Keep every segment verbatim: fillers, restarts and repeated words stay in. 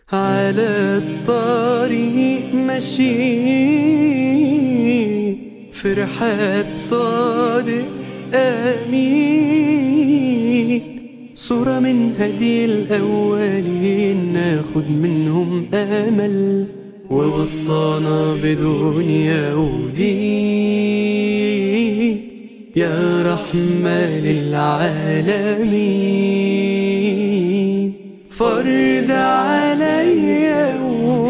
على الطريق ماشي في رحاب صادق آمين، صورة من هدي الأولين ناخد منهم أمل، ووصانا بدنيا ودين يا رحمة للعالمين. فرض عليا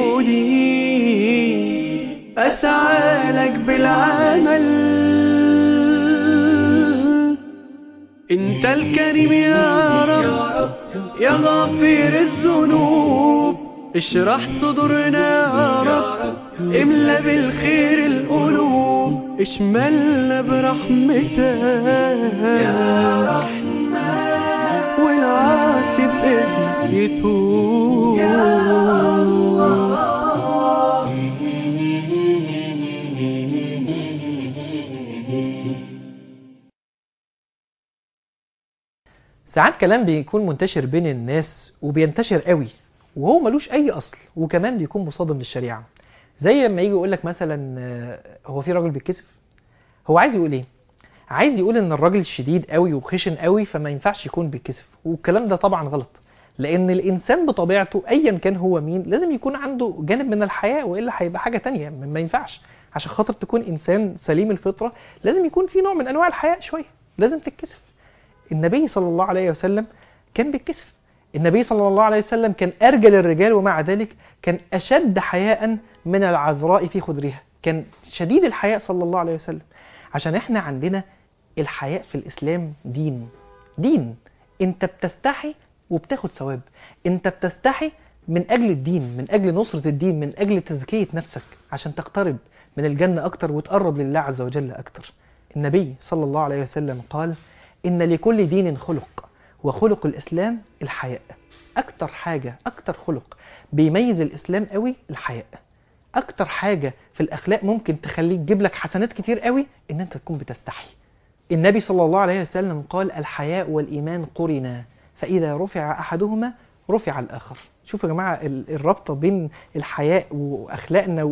ودين أسعى لك بالعمل، انت الكريم يا رب يا غافر الذنوب، اشرح صدورنا يا رب، املى بالخير القلوب، اشملنا برحمتك يا رحمن، والعاصي بإذنك يتوب يا الله. ساعات كلام بيكون منتشر بين الناس وبينتشر قوي وهو ملوش اي اصل، وكمان بيكون مصادم للشريعه. زي لما يجي يقول لك مثلا هو في راجل بيتكسف. هو عايز يقول ايه؟ عايز يقول ان الراجل شديد قوي وخشن قوي فما ينفعش يكون بيتكسف، والكلام ده طبعا غلط، لان الانسان بطبيعته ايا كان هو مين لازم يكون عنده جانب من الحياء، والا هيبقى حاجه تانية ما ينفعش. عشان خاطر تكون انسان سليم الفطره لازم يكون في نوع من انواع الحياء شويه، لازم تتكسف. النبي صلى الله عليه وسلم كان بيتكسف. النبي صلى الله عليه وسلم كان أرجل الرجال، ومع ذلك كان أشد حياء من العذراء في خدرها، كان شديد الحياء صلى الله عليه وسلم. عشان احنا عندنا الحياء في الإسلام دين دين انت بتستحي وبتاخد ثواب، انت بتستحي من أجل الدين، من أجل نصرة الدين، من أجل تزكية نفسك عشان تقترب من الجنة أكتر وتقرب لله عز وجل أكتر. النبي صلى الله عليه وسلم قال: إن لكل دين خلق، وخلق الإسلام الحياء. أكتر حاجة أكتر خلق بيميز الإسلام قوي الحياء. أكتر حاجة في الأخلاق ممكن تخليك تجيب لك حسنات كتير قوي إن أنت تكون بتستحي. النبي صلى الله عليه وسلم قال: الحياء والإيمان قرنا، فإذا رفع أحدهما رفع الآخر. شوفوا يا جماعة الرابطة بين الحياء وأخلاقنا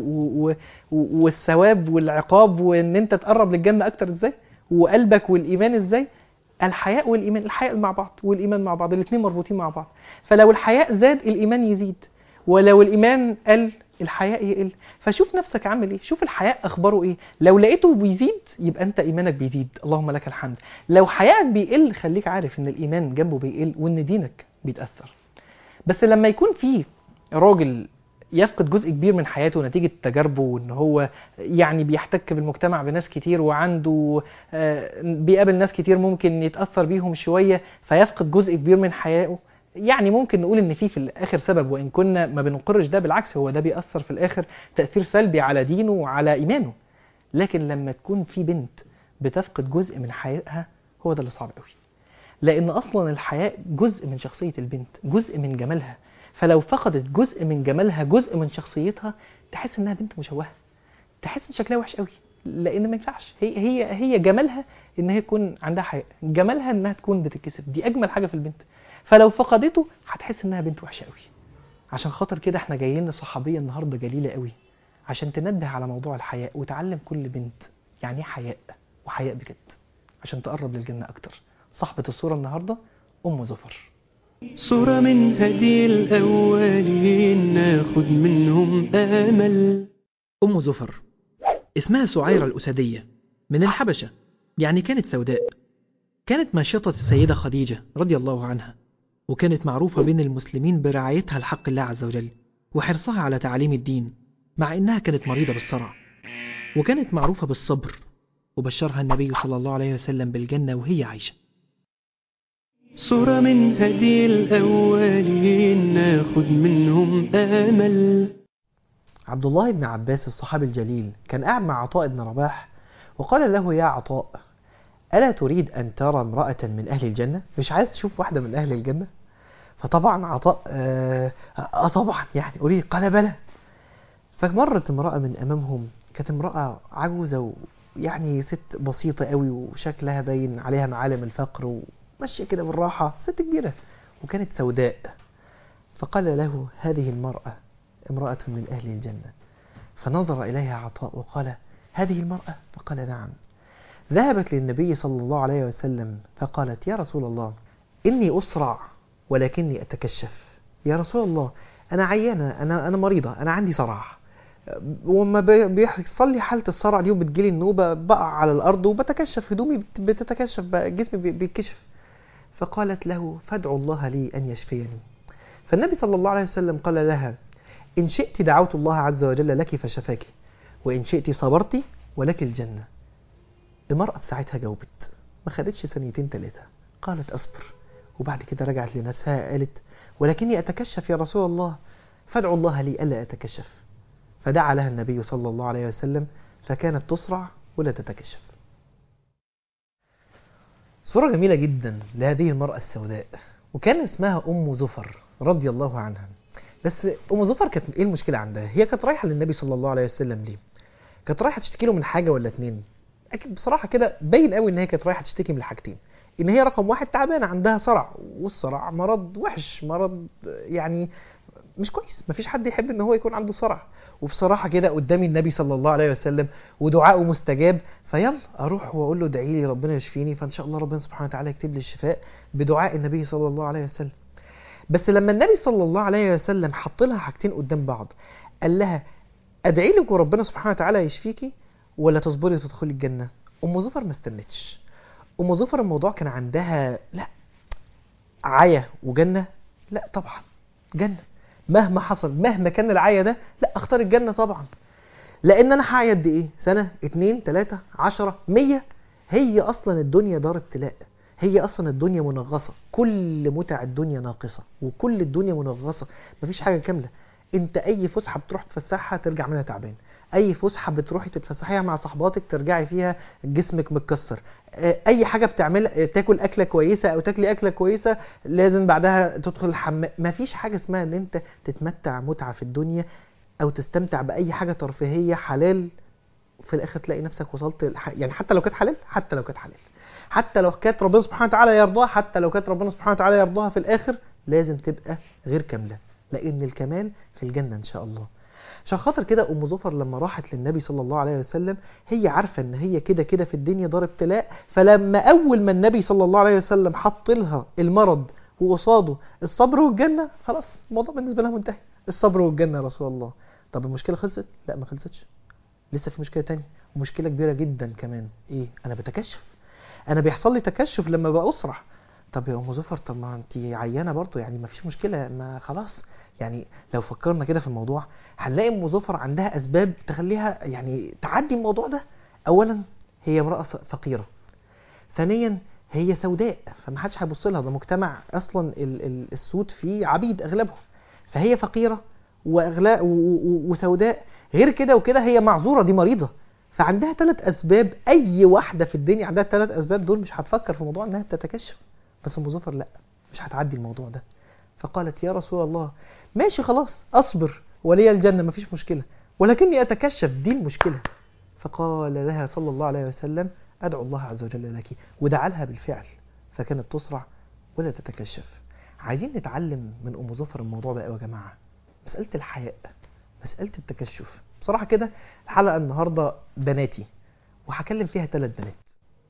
والثواب والعقاب وإن أنت تقرب للجنة أكتر إزاي، وقلبك والإيمان إزاي. الحياء والإيمان، الحياء مع بعض والإيمان مع بعض، الاثنين مربوطين مع بعض. فلو الحياء زاد الإيمان يزيد، ولو الإيمان قل الحياء يقل. فشوف نفسك عامل إيه، شوف الحياء أخباره إيه. لو لقيته بيزيد يبقى أنت إيمانك بيزيد، اللهم لك الحمد. لو حياءك بيقل خليك عارف إن الإيمان جنبه بيقل وإن دينك بيتأثر. بس لما يكون فيه راجل يفقد جزء كبير من حياته نتيجة تجاربه، وان هو يعني بيحتك بالمجتمع بناس كتير، وعنده بيقابل ناس كتير ممكن يتأثر بيهم شوية فيفقد جزء كبير من حياته، يعني ممكن نقول ان في في الاخر سبب، وان كنا ما بنقرش ده، بالعكس هو ده بيأثر في الاخر تأثير سلبي على دينه وعلى ايمانه. لكن لما تكون في بنت بتفقد جزء من حياتها هو ده اللي صعب قوي، لان اصلا الحياء جزء من شخصية البنت، جزء من جمالها. فلو فقدت جزء من جمالها، جزء من شخصيتها، تحس انها بنت مشوهة، تحس ان شكلها وحش قوي، لان ما ينفعش. هي هي هي جمالها ان هي تكون عندها حياء، جمالها انها تكون بتتكسف، دي اجمل حاجة في البنت. فلو فقدته هتحس انها بنت وحشة قوي. عشان خاطر كده احنا جايين لصحابية النهاردة جليلة قوي عشان تنبه على موضوع الحياء، وتعلم كل بنت يعني ايه حياء، وحياء بجد، عشان تقرب للجنة اكتر. صاحبة الصورة النهاردة ام زفر. صورة من هدي الأولين ناخد منهم أمل. أم زفر اسمها سعيرة الأسدية من الحبشة، يعني كانت سوداء. كانت ماشطة السيدة خديجة رضي الله عنها، وكانت معروفة بين المسلمين برعايتها لحق الله عز وجل وحرصها على تعليم الدين، مع إنها كانت مريضة بالصرع. وكانت معروفة بالصبر، وبشرها النبي صلى الله عليه وسلم بالجنة وهي عايشة. صورة من هدي الأولين ناخد منهم أمل. عبد الله بن عباس الصحابي الجليل كان قاعد مع عطاء بن رباح، وقال له: يا عطاء، ألا تريد أن ترى امرأة من أهل الجنة؟ مش عايز تشوف واحدة من أهل الجنة؟ فطبعا عطاء آه, آه طبعا يعني أريد. قال: بلى. فمرت امرأة من أمامهم، كانت امرأة عجوزة ويعني ست بسيطة قوي، وشكلها باين عليها معالم الفقر، وماشية كده بالراحة، ست كبيرة، وكانت سوداء. فقال له هذه المرأة امرأة من أهل الجنة. فنظر إليها عطاء وقال هذه المرأة؟ فقال نعم. ذهبت للنبي صلى الله عليه وسلم فقالت يا رسول الله إني أسرع ولكني أتكشف. يا رسول الله أنا عيانة، أنا أنا مريضة، أنا عندي صرع، وما بيحصل لي حالة الصرع دي وبتجيلي النوبة بقع على الأرض وبتكشف، هدومي بتتكشف، جسمي بيتكشف. فقالت له فادعوا الله لي أن يشفيني. فالنبي صلى الله عليه وسلم قال لها إن شئت دعوت الله عز وجل لك فشفاك، وإن شئت صبرت ولك الجنة. المرأة في ساعتها جاوبت، ما خدتش ثانيتين ثلاثة، قالت أصبر. وبعد كده رجعت لنفسها قالت ولكني أتكشف يا رسول الله، فادعوا الله لي ألا أتكشف. فدعا لها النبي صلى الله عليه وسلم فكانت تسرع ولا تتكشف. صورة جميلة جدا لهذه المرأة السوداء، وكان اسمها أم زفر رضي الله عنها. بس أم زفر كانت إيه المشكلة عندها؟ هي كانت رايحة للنبي صلى الله عليه وسلم ليه؟ كانت رايحة تشتكي له من حاجة ولا اتنين؟ أكيد بصراحة كده باين قوي إن هي كانت رايحة تشتكي من الحاجتين. إن هي رقم واحد تعبانة، عندها صرع، والصرع مرض وحش، مرض يعني مش كويس، مفيش حد يحب إن هو يكون عنده صرع. وبصراحة كده قدامي النبي صلى الله عليه وسلم ودعاءه مستجاب، فيلا أروح وأقول له ادعي لي ربنا يشفيني، فإن شاء الله ربنا سبحانه وتعالى يكتب لي الشفاء بدعاء النبي صلى الله عليه وسلم. بس لما النبي صلى الله عليه وسلم حط لها حاجتين قدام بعض، قال لها ادعي لك وربنا سبحانه وتعالى يشفيكي ولا تصبري وتدخلي الجنة. أم زفر ما استنتش. أم زفر الموضوع كان عندها لا عيا وجنة، لا طبعا جنة مهما حصل، مهما كان العيا ده، لا اختار الجنة طبعا. لان انا هعيا قد ايه؟ سنة اتنين تلاتة عشرة مية؟ هي اصلا الدنيا دار ابتلاء، هي اصلا الدنيا منغصة، كل متع الدنيا ناقصة، وكل الدنيا منغصة، مفيش حاجة كاملة. انت اي فسحة بتروح تفسحها ترجع منها تعبان، اي فسحة بتروحي تتفسحيها مع صحباتك ترجعي فيها جسمك متكسر، اي حاجة بتعمل تاكل اكلة كويسة او تاكلي اكلة كويسة لازم بعدها تدخل الحمام. مفيش حاجة اسمها ان انت تتمتع متعة في الدنيا او تستمتع باي حاجة ترفيهية حلال في الاخر تلاقي نفسك وصلت الح... يعني حتى لو كانت حلال، حتى لو كانت حلال، حتى لو كانت ربنا سبحانه وتعالى يرضاها، حتى لو كانت ربنا سبحانه وتعالى يرضاها، في الاخر لازم تبقى غير كاملة، لان الكمال في الجنة ان شاء الله. عشان خاطر كده ام زفر لما راحت للنبي صلى الله عليه وسلم هي عارفة ان هي كده كده في الدنيا دار ابتلاء، فلما اول ما النبي صلى الله عليه وسلم حط لها المرض وقصاده الصبر والجنة، خلاص الموضوع بالنسبة لها منتهي، الصبر والجنة يا رسول الله. طب المشكلة خلصت؟ لا ما خلصتش، لسه في مشكلة تانية، ومشكلة كبيرة جدا كمان. ايه؟ انا بتكشف، انا بيحصل لي تكشف لما بأسرع. طب يا ام زفر طب ما انت عيانة برضو، يعني ما فيش مشكلة، ما خلاص. يعني لو فكرنا كده في الموضوع هنلاقي ام زفر عندها اسباب تخليها يعني تعدي الموضوع ده. اولا هي امرأة فقيرة، ثانيا هي سوداء فما حدش هيبص لها، ده مجتمع اصلا ال ال السود فيه عبيد اغلبهم، فهي فقيرة واغلاء وسوداء. غير كده وكده هي معذورة، دي مريضة، فعندها ثلاث اسباب. اي واحدة في الدنيا عندها ثلاث اسباب دول مش هتفكر في موضوع انها تتكشف. بس ام زفر لا، مش هتعدي الموضوع ده. فقالت يا رسول الله ماشي خلاص اصبر ولي الجنة مفيش مشكلة، ولكني اتكشف، دي المشكلة. فقال لها صلى الله عليه وسلم ادعو الله عز وجل لك، ودعا لها بالفعل، فكانت تسرع ولا تتكشف. عايزين نتعلم من ام زفر الموضوع ده قوي يا جماعة، مسألة الحياء، مسألة التكشف. بصراحة كده الحلقة النهاردة بناتي، وهكلم فيها ثلاث بنات.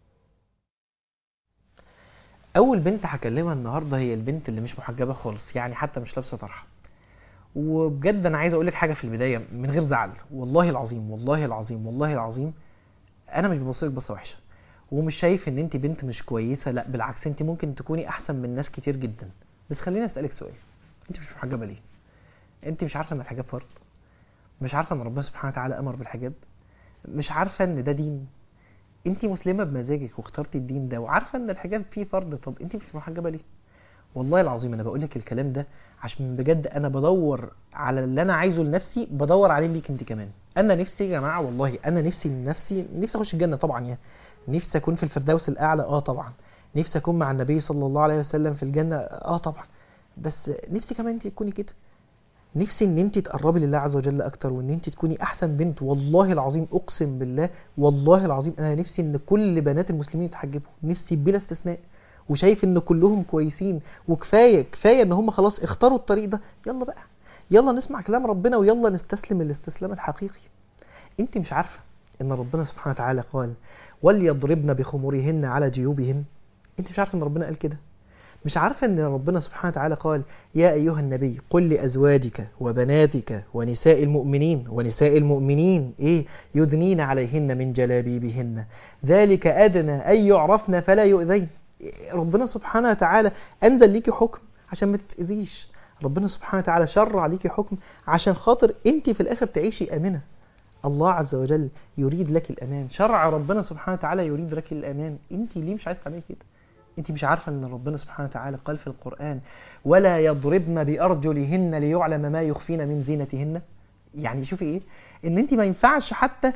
اول بنت هكلمها النهارده هي البنت اللي مش محجبه خالص، يعني حتى مش لابسه طرحه. وبجد انا عايز اقول لك حاجه في البدايه من غير زعل، والله العظيم والله العظيم والله العظيم انا مش ببص لك بصه وحشه، ومش شايف ان انت بنت مش كويسه، لا بالعكس انت ممكن تكوني احسن من ناس كتير جدا. بس خليني اسالك سؤال، انت مش محجبه ليه؟ انت مش عارفه ان الحجاب فرض؟ مش عارفه ان ربنا سبحانه وتعالى امر بالحجاب؟ مش عارفه ان ده دين؟ انت مسلمه بمزاجك واخترتي الدين ده وعارفه ان الحجاب فيه فرض، طب انت مش محجبه ليه؟ والله العظيم انا بقول لك الكلام ده عشان بجد انا بدور على اللي انا عايزه لنفسي، بدور عليه ليك انت كمان. انا نفسي يا جماعه والله، انا نفسي نفسي نفسي اخش الجنه طبعا، يعني نفسي اكون في الفردوس الاعلى اه طبعا، نفسي اكون مع النبي صلى الله عليه وسلم في الجنه اه طبعا، بس نفسي كمان انت تكوني كده، نفسي ان انت تقربي لله عز وجل اكتر، وان انت تكوني احسن بنت. والله العظيم اقسم بالله والله العظيم انا نفسي ان كل بنات المسلمين يتحجبوا، نفسي بلا استثناء. وشايف ان كلهم كويسين وكفايه كفايه ان هم خلاص اختاروا الطريق ده، يلا بقى يلا نسمع كلام ربنا ويلا نستسلم الاستسلام الحقيقي. انت مش عارفه ان ربنا سبحانه وتعالى قال وليضربن بخمورهن على جيوبهن؟ انت مش عارفه ان ربنا قال كده؟ مش عارفه ان ربنا سبحانه وتعالى قال يا ايها النبي قل لازواجك وبناتك ونساء المؤمنين ونساء المؤمنين ايه يدنين عليهن من جلابيبهن ذلك ادنى ان يعرفن فلا يؤذين. ربنا سبحانه وتعالى انزل ليكي حكم عشان ما تتاذيش، ربنا سبحانه وتعالى شرع ليكي حكم عشان خاطر انت في الاخر تعيشي امنه. الله عز وجل يريد لك الامان، شرع ربنا سبحانه وتعالى يريد لك الامان. انت ليه مش عايز تعملي كده؟ انت مش عارفه ان ربنا سبحانه وتعالى قال في القرآن ولا يضربن بأرجلهن ليعلم ما يخفين من زينتهن؟ يعني شوفي ايه، ان انت ما ينفعش حتى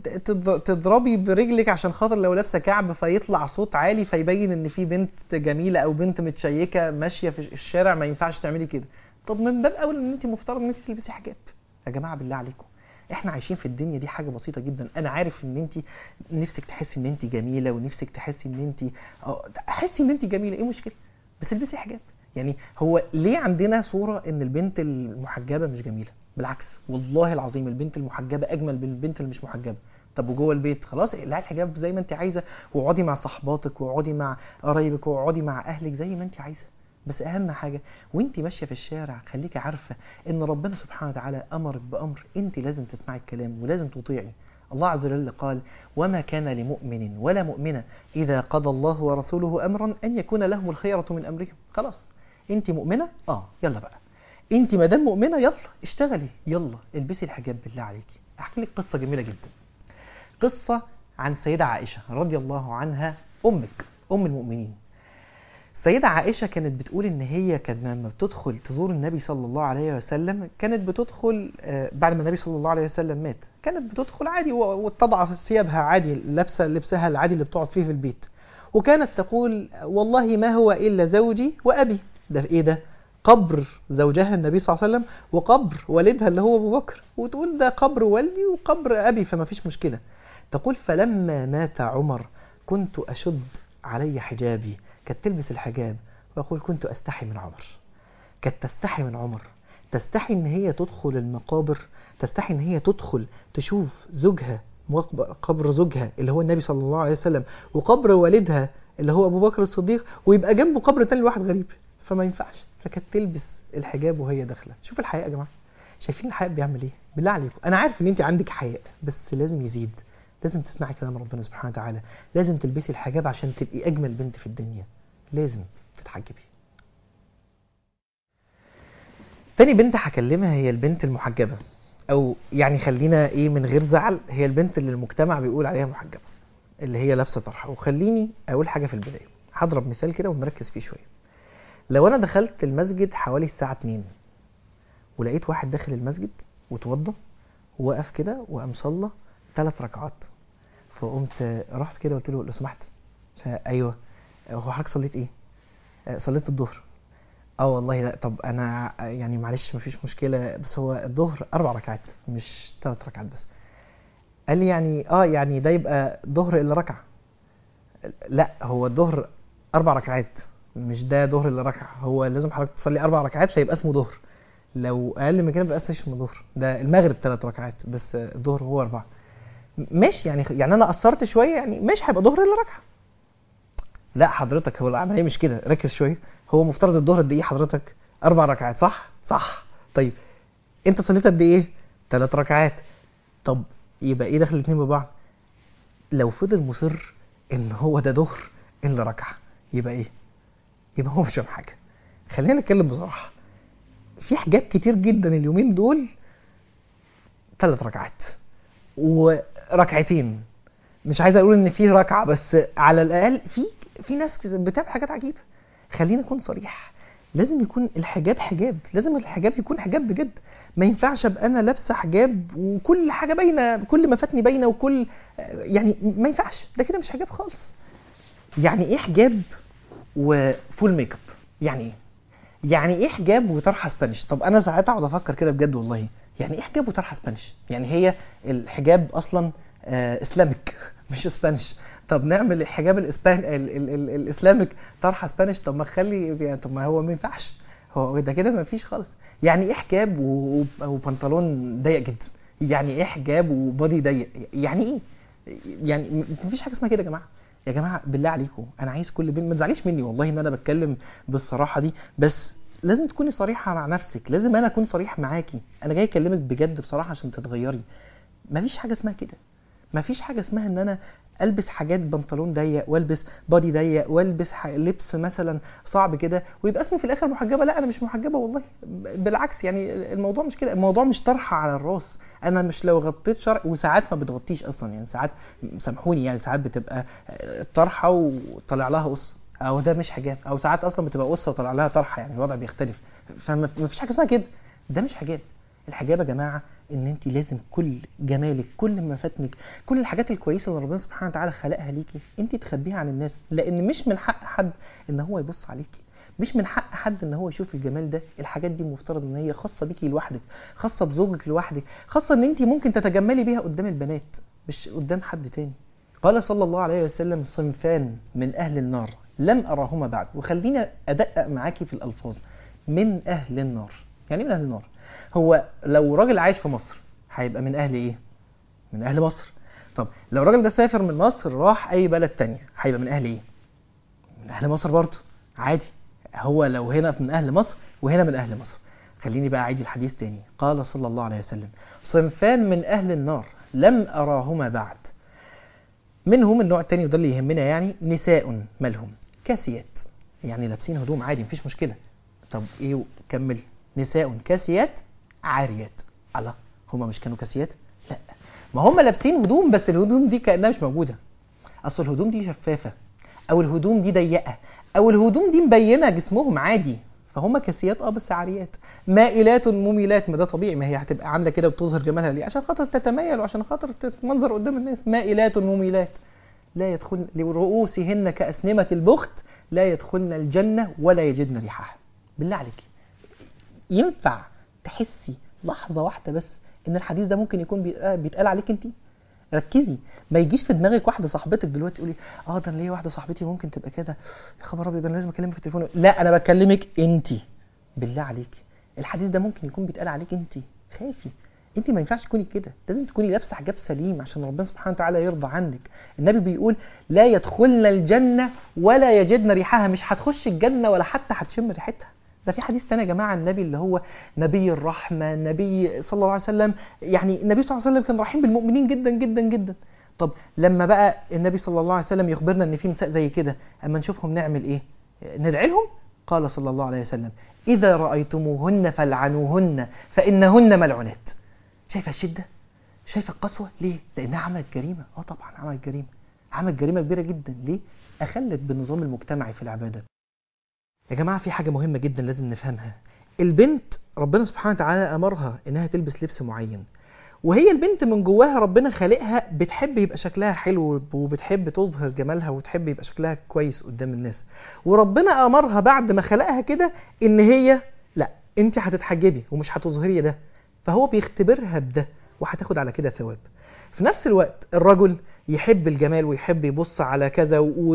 تضربي برجلك عشان خاطر لو لابسه كعب فيطلع صوت عالي فيبين ان في بنت جميله او بنت متشيكه ماشيه في الشارع، ما ينفعش تعملي كده. طب من باب اول ان انت مفترض ان انت تلبسي حجاب. يا جماعه بالله عليكم احنا عايشين في الدنيا دي حاجه بسيطه جدا. انا عارف ان انت نفسك تحسي ان انت جميله ونفسك تحسي ان انت حسي ان انت جميله، ايه مشكله؟ بس البسي حجاب. يعني هو ليه عندنا صوره ان البنت المحجبه مش جميله؟ بالعكس والله العظيم البنت المحجبه اجمل من البنت اللي مش محجبه. طب وجوه البيت خلاص اقلعي الحجاب زي ما انت عايزه واقعدي مع صحباتك واقعدي مع قرايبك واقعدي مع اهلك زي ما انت عايزه. بس اهم حاجه وانت ماشيه في الشارع خليكي عارفه ان ربنا سبحانه وتعالى امرك بامر انت لازم تسمعي الكلام ولازم تطيعي. الله عز وجل قال وما كان لمؤمن ولا مؤمنه اذا قضى الله ورسوله امرا ان يكون لهم الخيره من امرهم. خلاص انت مؤمنه اه يلا بقى، انت ما دام مؤمنه يلا اشتغلي، يلا البسي الحجاب بالله عليكي. احكي لك قصه جميله جدا، قصه عن سيده عائشه رضي الله عنها، امك ام المؤمنين. سيدة عائشة كانت بتقول ان هي كانت لما بتدخل تزور النبي صلى الله عليه وسلم كانت بتدخل بعد ما النبي صلى الله عليه وسلم مات، كانت بتدخل عادي وتضع ثيابها عادي، لابسه لبسها العادي اللي بتقعد فيه في البيت، وكانت تقول والله ما هو الا زوجي وابي. ده ايه ده؟ قبر زوجها النبي صلى الله عليه وسلم وقبر والدها اللي هو ابو بكر، وتقول ده قبر والدي وقبر ابي فما فيش مشكله. تقول فلما مات عمر كنت اشد علي حجابي، كانت تلبس الحجاب وأقول كنت أستحي من عمر. كانت تستحي من عمر، تستحي إن هي تدخل المقابر، تستحي إن هي تدخل تشوف زوجها قبر زوجها اللي هو النبي صلى الله عليه وسلم وقبر والدها اللي هو أبو بكر الصديق ويبقى جنبه قبر تاني لواحد غريب، فما ينفعش. فكانت تلبس الحجاب وهي داخلة. شوف الحياء يا جماعة، شايفين الحياء بيعمل إيه؟ بالله عليكم أنا عارف إن أنت عندك حياء بس لازم يزيد، لازم تسمعي كلام ربنا سبحانه وتعالى، لازم تلبسي الحجاب عشان تبقي أجمل بنت في الدنيا، لازم تتحجبي. تاني بنت هكلمها هي البنت المحجبة، او يعني خلينا ايه من غير زعل، هي البنت اللي المجتمع بيقول عليها محجبة اللي هي لابسة طرحة. وخليني اقول حاجة في البداية، هضرب مثال كده ونركز فيه شوية. لو انا دخلت المسجد حوالي الساعة اتنين ولقيت واحد داخل المسجد وتوضى ووقف كده وقام صلى ثلاث ركعات، فقمت رحت كده قلت له لو سمحت ايوه هو حضرتك صليت ايه؟ صليت الظهر. اه والله لا طب انا يعني معلش مفيش مشكله بس هو الظهر اربع ركعات مش ثلاث ركعات بس. قال لي يعني اه يعني ده يبقى ظهر الا ركعه. لا هو الظهر اربع ركعات مش ده ظهر الا ركعه، هو لازم حضرتك تصلي اربع ركعات فيبقى اسمه ظهر، لو اقل من كده ما يبقاش اسمه ظهر، ده المغرب ثلاث ركعات بس الظهر هو اربعه. ماشي يعني يعني انا قصرت شويه يعني مش هيبقى ظهر الا ركعه. لا حضرتك هو العمليه مش كده، ركز شويه، هو مفترض الظهر قد ايه حضرتك؟ اربع ركعات صح؟ صح. طيب انت صليت قد ايه؟ ثلاث ركعات. طب يبقى ايه دخل الاثنين ببعض؟ لو فضل مصر ان هو ده ظهر الا ركعه يبقى ايه؟ يبقى هو مش فاهم حاجه. خلينا نتكلم بصراحه، في حاجات كتير جدا اليومين دول ثلاث ركعات وركعتين، مش عايز اقول ان في ركعه بس على الاقل في في ناس بتعمل حاجات عجيبه. خلينا نكون صريح، لازم يكون الحجاب حجاب، لازم الحجاب يكون حجاب بجد. ما ينفعش ابقى انا لابسه حجاب وكل حاجه باينه، كل ما فاتني باينه وكل يعني ما ينفعش، ده كده مش حجاب خالص. يعني ايه حجاب وفول ميك اب؟ يعني ايه؟ يعني ايه حجاب وطرحه اسبانيش؟ طب انا ساعات اقعد افكر كده بجد والله، يعني ايه حجاب وطرحه اسبانيش؟ يعني هي الحجاب اصلا آه اسلامك مش اسبانيش. طب نعمل الحجاب الاسبان ال- ال- ال- الاسلامك طرحه اسبانيش. طب ما خلي يعني، طب ما هو ما ينفعش، هو ده كده ما فيش خالص. يعني ايه حجاب و- و- وبنطلون ضيق جدا؟ يعني ايه حجاب وبادي ضيق؟ يعني ايه؟ يعني م- مفيش حاجه اسمها كده يا جماعه. يا جماعه بالله عليكم، انا عايز كل بنت ما تزعليش مني والله ان انا بتكلم بالصراحه دي، بس لازم تكوني صريحه مع نفسك، لازم انا اكون صريح معاكي. انا جاي اكلمك بجد بصراحه عشان تتغيري. مفيش حاجه اسمها كده. مفيش حاجه اسمها ان انا البس حاجات بنطلون ضيق والبس بادي ضيق والبس ح- لبس مثلا صعب كده ويبقى اسمي في الاخر محجبه. لا انا مش محجبه والله، ب- بالعكس. يعني الموضوع مش كده، الموضوع مش طرحه على الراس. انا مش لو غطيت شرع، وساعات ما بتغطيش اصلا، يعني ساعات سامحوني يعني ساعات بتبقى آه، طرحه وطلع لها قصه، او ده مش حجاب، او ساعات اصلا بتبقى قصه وطلع لها طرحه، يعني الوضع بيختلف. فما فيش حاجه اسمها كده، ده مش حجاب. الحجاب يا جماعه ان انت لازم كل جمالك، كل مفاتنك، كل الحاجات الكويسه اللي ربنا سبحانه وتعالى خلقها ليكي انت تخبيها عن الناس، لان مش من حق حد ان هو يبص عليكي، مش من حق حد ان هو يشوف الجمال ده. الحاجات دي مفترض ان هي خاصه بيكي لوحدك، خاصه بزوجك لوحدك، خاصه ان انت ممكن تتجملي بيها قدام البنات مش قدام حد تاني. قال صلى الله عليه وسلم: صنفان من اهل النار لم اراهما بعد. وخلينا ادقق معاكي في الالفاظ. من اهل النار يعني إيه من اهل النار؟ هو لو راجل عايش في مصر هيبقى من اهل ايه؟ من اهل مصر. طب لو الراجل ده سافر من مصر راح اي بلد تانية هيبقى من اهل ايه؟ من اهل مصر برضه عادي. هو لو هنا من اهل مصر وهنا من اهل مصر. خليني بقى اعيد الحديث تاني. قال صلى الله عليه وسلم: صنفان من اهل النار لم اراهما بعد. منهم النوع التاني وده اللي يهمنا، يعني نساء مالهم كاسيات، يعني لابسين هدوم عادي مفيش مشكلة. طب ايه كمل؟ نساء كاسيات عاريات. الله، هما مش كانوا كاسيات؟ لا، ما هما لابسين هدوم بس الهدوم دي كأنها مش موجودة. اصل الهدوم دي شفافة، او الهدوم دي ضيقة، او الهدوم دي مبينة جسمهم عادي، فهم كاسيات اه بس عاريات. مائلات مميلات، ما ده طبيعي، ما هي هتبقى عامله كده وبتظهر جمالها ليه؟ عشان خاطر تتميل وعشان خاطر تتمنظر قدام الناس. مائلات مميلات لا يدخلن لرؤوسهن كأسنمة البخت لا يدخلن الجنة ولا يجدن ريحها. بالله عليك، ينفع تحسي لحظة واحدة بس ان الحديث ده ممكن يكون بيتقال عليك انت؟ ركزي، ما يجيش في دماغك واحده صاحبتك دلوقتي تقولي اه ده ليه واحده صاحبتي ممكن تبقى كده، يا خبر ابيض انا لازم اكلمها في التليفون. لا انا بكلمك انت، بالله عليك الحديث ده ممكن يكون بيتقال عليك انت. خافي، انت ما ينفعش تكوني كده، لازم تكوني لابسه حجاب سليم عشان ربنا سبحانه وتعالى يرضى عنك. النبي بيقول: لا يدخلن الجنه ولا يجدن ريحها. مش هتخش الجنه ولا حتى هتشم ريحتها. ده في حديث تاني يا جماعه، النبي اللي هو نبي الرحمه، النبي صلى الله عليه وسلم، يعني النبي صلى الله عليه وسلم كان رحيم بالمؤمنين جدا جدا جدا. طب لما بقى النبي صلى الله عليه وسلم يخبرنا ان في نساء زي كده، اما نشوفهم نعمل ايه؟ ندعي لهم. قال صلى الله عليه وسلم: اذا رايتموهن فلعنوهن فانهن ملعونات. شايفه الشده؟ شايفه القسوه؟ ليه؟ لانها عملت جريمه. اه طبعا عملت جريمه، عملت جريمه كبيره جدا. ليه؟ اخلت بالنظام المجتمعي في العباده. يا جماعه في حاجه مهمه جدا لازم نفهمها. البنت ربنا سبحانه وتعالى امرها انها تلبس لبس معين، وهي البنت من جواها ربنا خالقها بتحب يبقى شكلها حلو وبتحب تظهر جمالها وتحب يبقى شكلها كويس قدام الناس. وربنا امرها بعد ما خلقها كده ان هي لا، انت هتتحجبي ومش هتظهري ده، فهو بيختبرها بده وهتاخد على كده ثواب. في نفس الوقت الرجل يحب الجمال ويحب يبص على كذا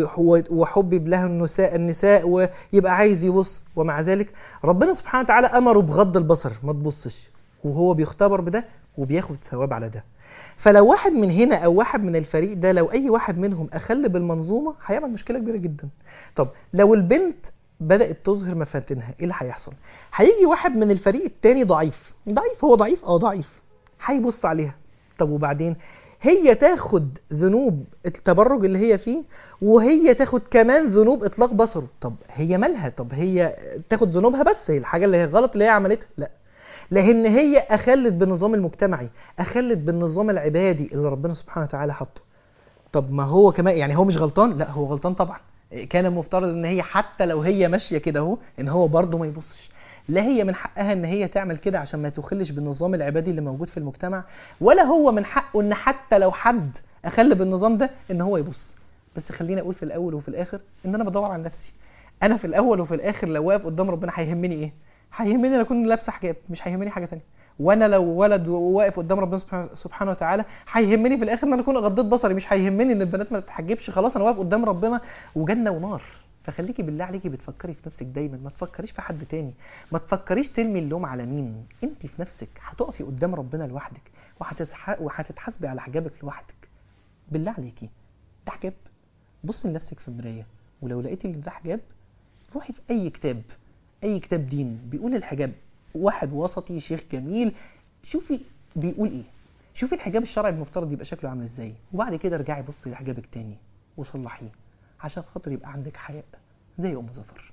وحب له النساء النساء ويبقى عايز يبص، ومع ذلك ربنا سبحانه وتعالى امره بغض البصر، ما تبصش، وهو بيختبر بده وبياخد ثواب على ده. فلو واحد من هنا او واحد من الفريق ده، لو اي واحد منهم اخل بالمنظومه هيعمل مشكله كبيره جدا. طب لو البنت بدات تظهر مفاتنها ايه اللي هيحصل؟ هيجي واحد من الفريق التاني ضعيف ضعيف هو ضعيف اه ضعيف هيبص عليها. طب وبعدين هي تاخد ذنوب التبرج اللي هي فيه، وهي تاخد كمان ذنوب اطلاق بصره. طب هي مالها؟ طب هي تاخد ذنوبها بس، هي الحاجه اللي هي غلط اللي هي عملتها؟ لا، لان هي اخلت بالنظام المجتمعي، اخلت بالنظام العبادي اللي ربنا سبحانه وتعالى حطه. طب ما هو كمان يعني هو مش غلطان؟ لا هو غلطان طبعا. كان المفترض ان هي حتى لو هي ماشيه كده اهو ان هو برضه ما يبصش. لا هي من حقها ان هي تعمل كده عشان ما تخلش بالنظام العبادي اللي موجود في المجتمع، ولا هو من حقه ان حتى لو حد اخل بالنظام ده ان هو يبص. بس خليني اقول في الاول وفي الاخر ان انا بدور على نفسي. انا في الاول وفي الاخر لو واقف قدام ربنا هيهمني ايه؟ هيهمني ان اكون لابسه حجاب، مش هيهمني حاجه تانية. وانا لو ولد وواقف قدام ربنا سبحانه وتعالى هيهمني في الاخر ان انا اكون غضيت بصري، مش هيهمني ان البنات ما تتحجبش. خلاص انا واقف قدام ربنا وجنه ونار. فخليكي بالله عليكي بتفكري في نفسك دايما، ما تفكريش في حد تاني، ما تفكريش ترمي اللوم على مين. انت في نفسك هتقفي قدام ربنا لوحدك وهتتحاسبي على حجابك لوحدك. بالله عليكي ده حجاب، بصي لنفسك في المرايه، ولو لقيتي ان ده حجاب روحي في اي كتاب، اي كتاب دين بيقول الحجاب، واحد وسطي شيخ جميل، شوفي بيقول ايه، شوفي الحجاب الشرعي المفترض يبقى شكله عامل ازاي، وبعد كده ارجعي بصي لحجابك تاني وصلحيه عشان خاطر يبقى عندك حياء زي ام ظفر.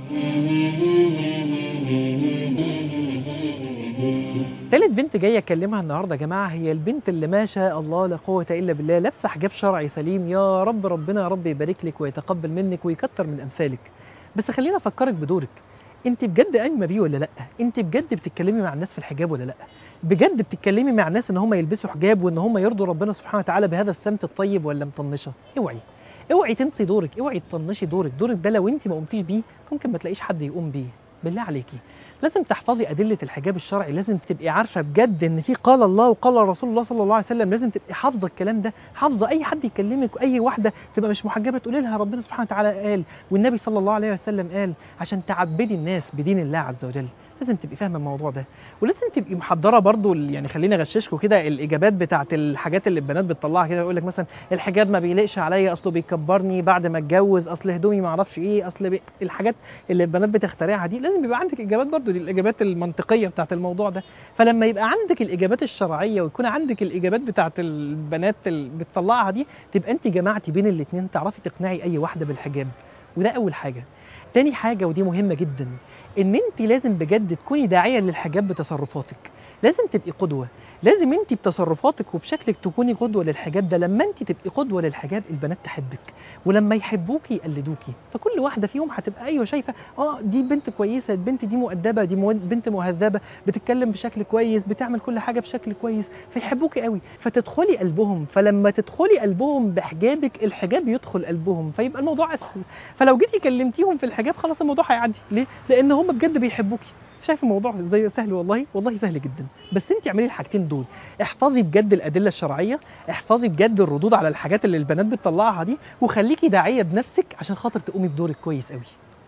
تالت بنت جايه اكلمها النهارده يا جماعه هي البنت اللي ما شاء الله لا قوه الا بالله لابسه حجاب شرعي سليم. يا رب ربنا يا رب يبارك لك ويتقبل منك ويكتر من امثالك. بس خلينا افكرك بدورك، انت بجد قايمه بيه ولا لا؟ انت بجد بتتكلمي مع الناس في الحجاب ولا لا؟ بجد بتتكلمي مع الناس ان هم يلبسوا حجاب وان هم يرضوا ربنا سبحانه وتعالى بهذا السمت الطيب، ولا مطنشه؟ اوعي اوعي تنسي دورك، اوعي تطنشي دورك. دورك ده لو انت ما قمتيش بيه ممكن ما تلاقيش حد يقوم بيه. بالله عليكي لازم تحفظي أدلة الحجاب الشرعي، لازم تبقي عارفة بجد ان في قال الله وقال رسول الله صلى الله عليه وسلم، لازم تبقي حافظة الكلام ده، حافظة اي حد يكلمك واي واحدة تبقى مش محجبة تقولي لها ربنا سبحانه وتعالى قال والنبي صلى الله عليه وسلم قال، عشان تعبدي الناس بدين الله عز وجل. لازم تبقي فاهمه الموضوع ده، ولازم تبقي محضره برضو يعني خليني اغششكم كده الاجابات بتاعه الحاجات اللي البنات بتطلعها كده. يقول لك مثلا الحجاب ما بيليقش عليا، اصله بيكبرني بعد ما اتجوز، اصل هدومي ما اعرفش ايه، اصل بي... الحاجات اللي البنات بتخترعها دي. لازم يبقى عندك اجابات برضو، دي الاجابات المنطقيه بتاعه الموضوع ده. فلما يبقى عندك الاجابات الشرعيه ويكون عندك الاجابات بتاعه البنات اللي بتطلعها دي، تبقى انت جمعتي بين الاثنين، تعرفي تقنعي اي واحده بالحجاب. وده اول حاجه. تاني حاجه ودي مهمه جدا، ان انت لازم بجد تكوني داعيه للحجاب بتصرفاتك، لازم تبقي قدوه، لازم انت بتصرفاتك وبشكلك تكوني قدوه للحجاب ده. لما انت تبقي قدوه للحجاب البنات تحبك، ولما يحبوكي يقلدوكي. فكل واحده فيهم هتبقى ايوه شايفه اه دي بنت كويسه، البنت دي مؤدبه، دي بنت مهذبه، بتتكلم بشكل كويس، بتعمل كل حاجه بشكل كويس، فيحبوكي قوي، فتدخلي قلبهم. فلما تدخلي قلبهم بحجابك الحجاب يدخل قلبهم، فيبقى الموضوع اسهل. فلو جيتي كلمتيهم في الحجاب خلاص الموضوع هيعدي. ليه؟ لان هم بجد بيحبوكي. شايف الموضوع زي سهل؟ والله والله سهل جدا. بس انت اعملي الحاجتين دول، احفظي بجد الادله الشرعيه، احفظي بجد الردود على الحاجات اللي البنات بتطلعها دي، وخليكي داعيه بنفسك عشان خاطر تقومي بدورك كويس قوي.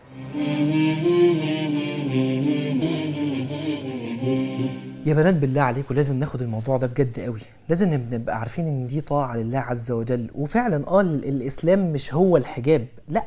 يا بنات بالله عليكم لازم ناخد الموضوع ده بجد قوي، لازم نبقى عارفين ان دي طاعه لله عز وجل. وفعلا اه الاسلام مش هو الحجاب، لا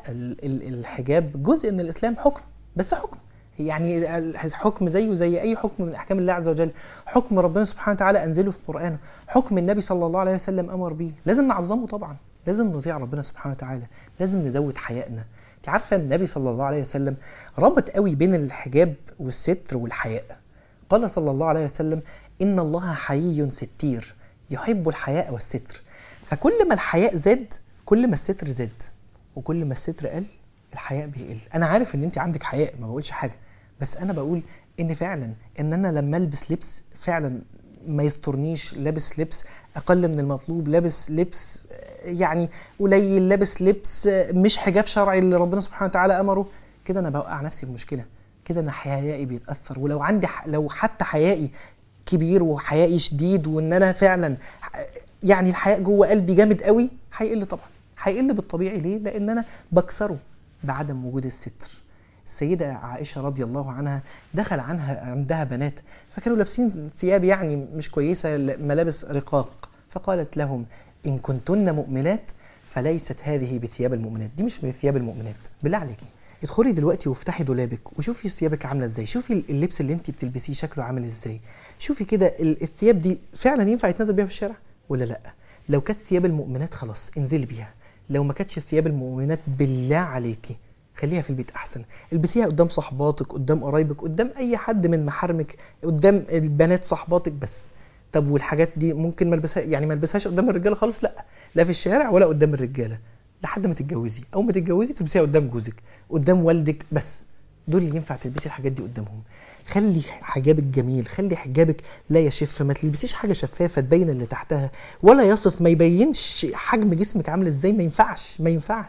الحجاب جزء من الاسلام، حكم بس حكم، يعني الحكم زيه زي اي حكم من احكام الله عز وجل، حكم ربنا سبحانه وتعالى انزله في قرآنه، حكم النبي صلى الله عليه وسلم امر بيه، لازم نعظمه طبعا، لازم نطيع ربنا سبحانه وتعالى، لازم نزود حيائنا. انت عارفه النبي صلى الله عليه وسلم ربط قوي بين الحجاب والستر والحياء. قال صلى الله عليه وسلم ان الله حيي ستير يحب الحياء والستر. فكل ما الحياء زاد كل ما الستر زاد، وكل ما الستر قل الحياء بيقل. انا عارف ان انت عندك حياء، ما بقولش حاجه، بس انا بقول ان فعلا ان انا لما البس لبس فعلا ما يسترنيش، لابس لبس اقل من المطلوب، لابس لبس يعني قليل، لابس لبس مش حجاب شرعي اللي ربنا سبحانه وتعالى امره، كده انا بوقع نفسي في مشكله، كده انا حيائي بيتاثر. ولو عندي لو حتى حيائي كبير وحيائي شديد وان انا فعلا يعني الحياء جوه قلبي جامد قوي، هيقل طبعا، هيقل بالطبيعي. ليه؟ لان انا بكسره بعدم وجود الستر. السيدة عائشة رضي الله عنها دخل عنها عندها بنات فكانوا لابسين ثياب يعني مش كويسة، ملابس رقاق، فقالت لهم إن كنتن مؤمنات فليست هذه بثياب المؤمنات، دي مش من ثياب المؤمنات. بالله عليكي ادخلي دلوقتي وافتحي دولابك وشوفي ثيابك عاملة ازاي، شوفي اللبس اللي انت بتلبسيه شكله عامل ازاي، شوفي كده الثياب دي فعلا ينفع يتنزل بيها في الشارع ولا لا. لو كانت ثياب المؤمنات خلاص انزلي بيها، لو ما كانتش ثياب المؤمنات بالله عليكي خليها في البيت احسن، البسيها قدام صحباتك، قدام قرايبك، قدام اي حد من محارمك، قدام البنات صحباتك بس. طب والحاجات دي ممكن ما البسها يعني ما البسهاش قدام الرجاله خالص؟ لا، لا في الشارع ولا قدام الرجاله لحد ما تتجوزي، او ما تتجوزي تلبسيها قدام جوزك، قدام والدك بس، دول اللي ينفع تلبسي الحاجات دي قدامهم. خلي حجابك جميل، خلي حجابك لا يشف، ما تلبسيش حاجه شفافه تبين اللي تحتها، ولا يصف ما يبينش حجم جسمك عامل ازاي، ما ينفعش ما ينفعش.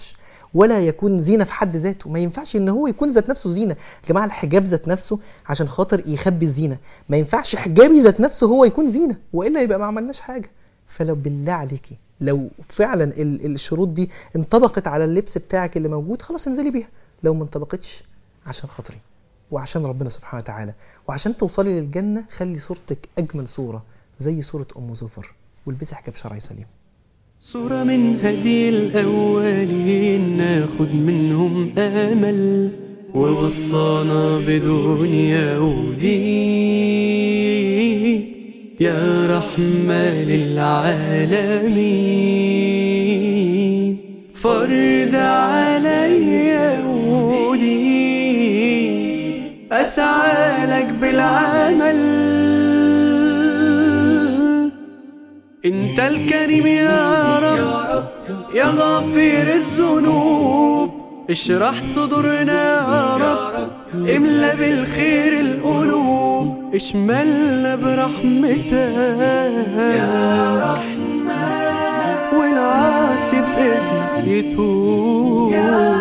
ولا يكون زينة في حد ذاته. ما ينفعش ان هو يكون ذات نفسه زينة. يا جماعة الحجاب ذات نفسه عشان خاطر يخبي الزينة، ما ينفعش حجابي ذات نفسه هو يكون زينة، وإلا يبقى ما عملناش حاجة. فلو بالله عليكي لو فعلا ال- الشروط دي انطبقت على اللبس بتاعك اللي موجود، خلاص انزلي بيها. لو ما انطبقتش، عشان خاطري وعشان ربنا سبحانه وتعالى وعشان توصلي للجنة، خلي صورتك أجمل صورة زي صورة أم زفر، والبسي حجاب شرعي سليم. صورة من هدي الأولين ناخد منهم آمل، ووصانا بدنيا ودين يا رحمة للعالمين. فرض عليا ودين أسعى لك بالعمل، انت الكريم يا رب يا غافر الذنوب. اشرح صدورنا يا رب، املا بالخير القلوب. اشملنا برحمتك يا رحمن، والعاصي بإذنك يتوب.